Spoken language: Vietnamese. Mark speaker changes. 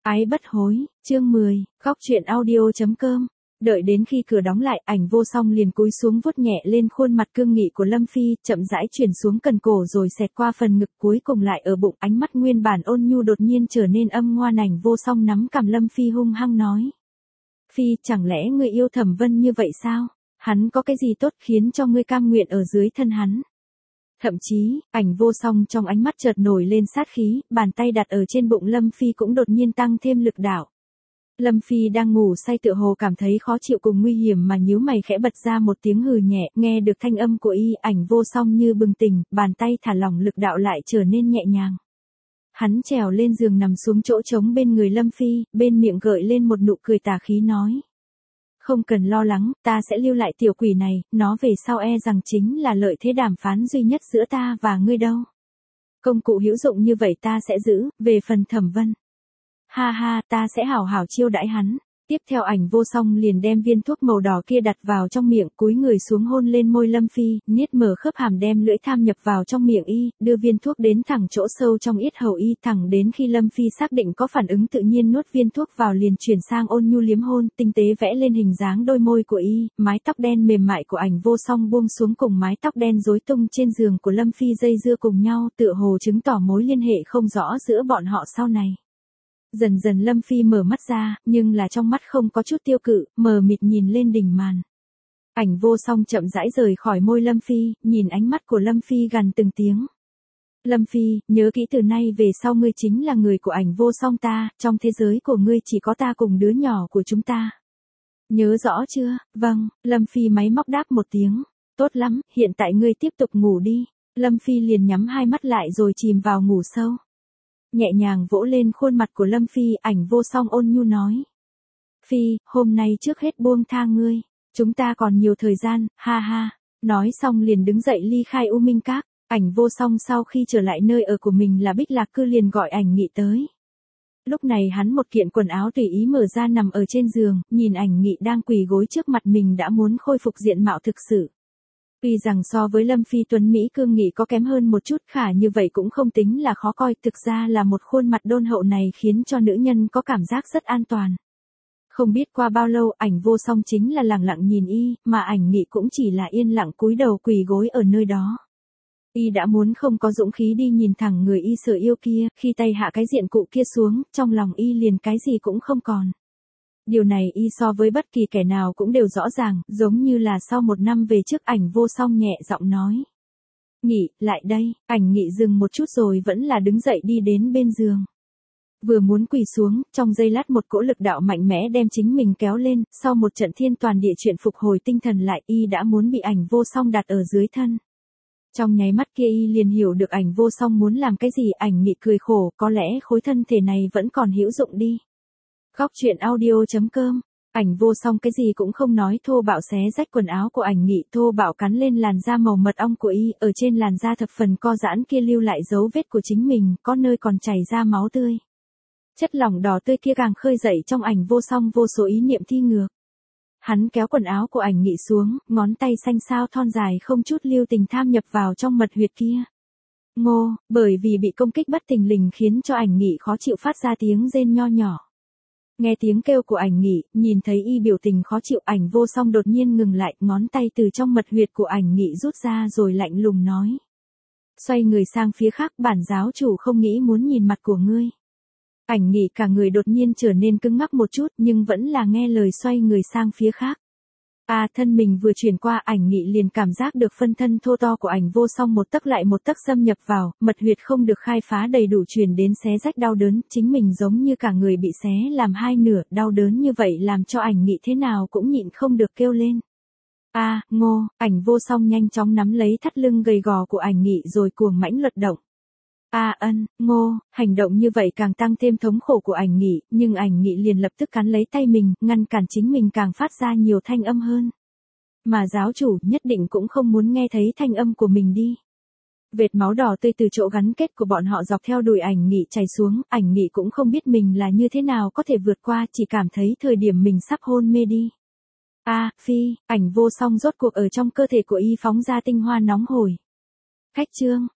Speaker 1: Ái bất hối, chương 10, góc truyện audio.com. Đợi đến khi cửa đóng lại, Ảnh Vô Song liền cúi xuống vuốt nhẹ lên khuôn mặt cương nghị của Lâm Phi, chậm rãi chuyển xuống cần cổ rồi xẹt qua phần ngực, cuối cùng lại ở bụng. Ánh mắt nguyên bản ôn nhu đột nhiên trở nên âm ngoan. Ảnh Vô Song nắm cằm Lâm Phi hung hăng nói: Phi, chẳng lẽ ngươi yêu Thẩm Vân như vậy sao? Hắn có cái gì tốt khiến cho ngươi cam nguyện ở dưới thân hắn? Thậm chí, Ảnh Vô Song trong ánh mắt chợt nổi lên sát khí, bàn tay đặt ở trên bụng Lâm Phi cũng đột nhiên tăng thêm lực đạo. Lâm Phi đang ngủ say tựa hồ cảm thấy khó chịu cùng nguy hiểm mà nhíu mày khẽ bật ra một tiếng hừ nhẹ, nghe được thanh âm của y, Ảnh Vô Song như bừng tỉnh, bàn tay thả lỏng lực đạo lại trở nên nhẹ nhàng. Hắn trèo lên giường nằm xuống chỗ trống bên người Lâm Phi, bên miệng gợi lên một nụ cười tà khí nói: Không cần lo lắng, ta sẽ lưu lại tiểu quỷ này, nó về sau e rằng chính là lợi thế đàm phán duy nhất giữa ta và ngươi đâu. Công cụ hữu dụng như vậy ta sẽ giữ, về phần Thẩm Vân. Ha ha, ta sẽ hảo hảo chiêu đãi hắn. Tiếp theo Ảnh Vô Song liền đem viên thuốc màu đỏ kia đặt vào trong miệng, cúi người xuống hôn lên môi Lâm Phi, niết mở khớp hàm đem lưỡi tham nhập vào trong miệng y, đưa viên thuốc đến thẳng chỗ sâu trong yết hầu y, thẳng đến khi Lâm Phi xác định có phản ứng tự nhiên nuốt viên thuốc vào liền chuyển sang ôn nhu liếm hôn, tinh tế vẽ lên hình dáng đôi môi của y, mái tóc đen mềm mại của Ảnh Vô Song buông xuống cùng mái tóc đen rối tung trên giường của Lâm Phi dây dưa cùng nhau, tựa hồ chứng tỏ mối liên hệ không rõ giữa bọn họ sau này. Dần dần Lâm Phi mở mắt ra, nhưng là trong mắt không có chút tiêu cự, mờ mịt nhìn lên đỉnh màn. Ảnh Vô Song chậm rãi rời khỏi môi Lâm Phi, nhìn ánh mắt của Lâm Phi gằn từng tiếng. Lâm Phi, nhớ kỹ từ nay về sau ngươi chính là người của Ảnh Vô Song ta, trong thế giới của ngươi chỉ có ta cùng đứa nhỏ của chúng ta. Nhớ rõ chưa? Vâng, Lâm Phi máy móc đáp một tiếng. Tốt lắm, hiện tại ngươi tiếp tục ngủ đi. Lâm Phi liền nhắm hai mắt lại rồi chìm vào ngủ sâu. Nhẹ nhàng vỗ lên khuôn mặt của Lâm Phi, Ảnh Vô Song ôn nhu nói: Phi, hôm nay trước hết buông tha ngươi, chúng ta còn nhiều thời gian, ha ha. Nói xong liền đứng dậy ly khai U Minh Các. Ảnh Vô Song sau khi trở lại nơi ở của mình là Bích Lạc Cư liền gọi Ảnh Nghị tới. Lúc này hắn một kiện quần áo tùy ý mở ra nằm ở trên giường, nhìn Ảnh Nghị đang quỳ gối trước mặt mình đã muốn khôi phục diện mạo thực sự. Tuy rằng so với Lâm Phi tuấn Mỹ cương nghị có kém hơn một chút, khả như vậy cũng không tính là khó coi, thực ra là một khuôn mặt đôn hậu này khiến cho nữ nhân có cảm giác rất an toàn. Không biết qua bao lâu, Ảnh Vô Song chính là lặng lặng nhìn y, mà Ảnh Nghị cũng chỉ là yên lặng cúi đầu quỳ gối ở nơi đó. Y đã muốn không có dũng khí đi nhìn thẳng người y sợ yêu kia, khi tay hạ cái diện cụ kia xuống, trong lòng y liền cái gì cũng không còn. Điều này y so với bất kỳ kẻ nào cũng đều rõ ràng, giống như là sau một năm về trước. Ảnh Vô Song nhẹ giọng nói: Nghị, lại đây. Ảnh Nghị dừng một chút rồi vẫn là đứng dậy đi đến bên giường. Vừa muốn quỳ xuống, trong giây lát một cỗ lực đạo mạnh mẽ đem chính mình kéo lên, sau một trận thiên toàn địa chuyện phục hồi tinh thần lại, y đã muốn bị Ảnh Vô Song đặt ở dưới thân. Trong nháy mắt kia y liền hiểu được Ảnh Vô Song muốn làm cái gì. Ảnh Nghị cười khổ, có lẽ khối thân thể này vẫn còn hữu dụng đi. Góc truyện audio.com. Ảnh Vô Song cái gì cũng không nói, thô bạo xé rách quần áo của Ảnh Nghị, thô bạo cắn lên làn da màu mật ong của y, ở trên làn da thập phần co giãn kia lưu lại dấu vết của chính mình, có nơi còn chảy ra máu tươi. Chất lỏng đỏ tươi kia càng khơi dậy trong Ảnh Vô Song vô số ý niệm thi ngược. Hắn kéo quần áo của Ảnh Nghị xuống, ngón tay xanh xao thon dài không chút lưu tình tham nhập vào trong mật huyệt kia. Ngô, bởi vì bị công kích bất thình lình khiến cho Ảnh Nghị khó chịu phát ra tiếng rên nho nhỏ. Nghe tiếng kêu của Ảnh Nghị, nhìn thấy y biểu tình khó chịu, Ảnh Vô Song đột nhiên ngừng lại, ngón tay từ trong mật huyệt của Ảnh Nghị rút ra rồi lạnh lùng nói: Xoay người sang phía khác, bản giáo chủ không nghĩ muốn nhìn mặt của ngươi. Ảnh Nghị cả người đột nhiên trở nên cứng ngắc một chút, nhưng vẫn là nghe lời xoay người sang phía khác. Thân mình vừa chuyển qua, Ảnh Nghị liền cảm giác được phân thân thô to của Ảnh Vô Song một tấc lại một tấc xâm nhập vào, mật huyệt không được khai phá đầy đủ truyền đến xé rách đau đớn, chính mình giống như cả người bị xé làm hai nửa, đau đớn như vậy làm cho Ảnh Nghị thế nào cũng nhịn không được kêu lên. Ngô. Ảnh Vô Song nhanh chóng nắm lấy thắt lưng gầy gò của Ảnh Nghị rồi cuồng mãnh luật động. Ngô. Hành động như vậy càng tăng thêm thống khổ của Ảnh Nghị, nhưng Ảnh Nghị liền lập tức cắn lấy tay mình, ngăn cản chính mình càng phát ra nhiều thanh âm hơn. Mà giáo chủ nhất định cũng không muốn nghe thấy thanh âm của mình đi. Vệt máu đỏ tươi từ chỗ gắn kết của bọn họ dọc theo đùi Ảnh Nghị chảy xuống, Ảnh Nghị cũng không biết mình là như thế nào có thể vượt qua, chỉ cảm thấy thời điểm mình sắp hôn mê đi. Phi, Ảnh Vô Song rốt cuộc ở trong cơ thể của y phóng ra tinh hoa nóng hổi. Khách chương.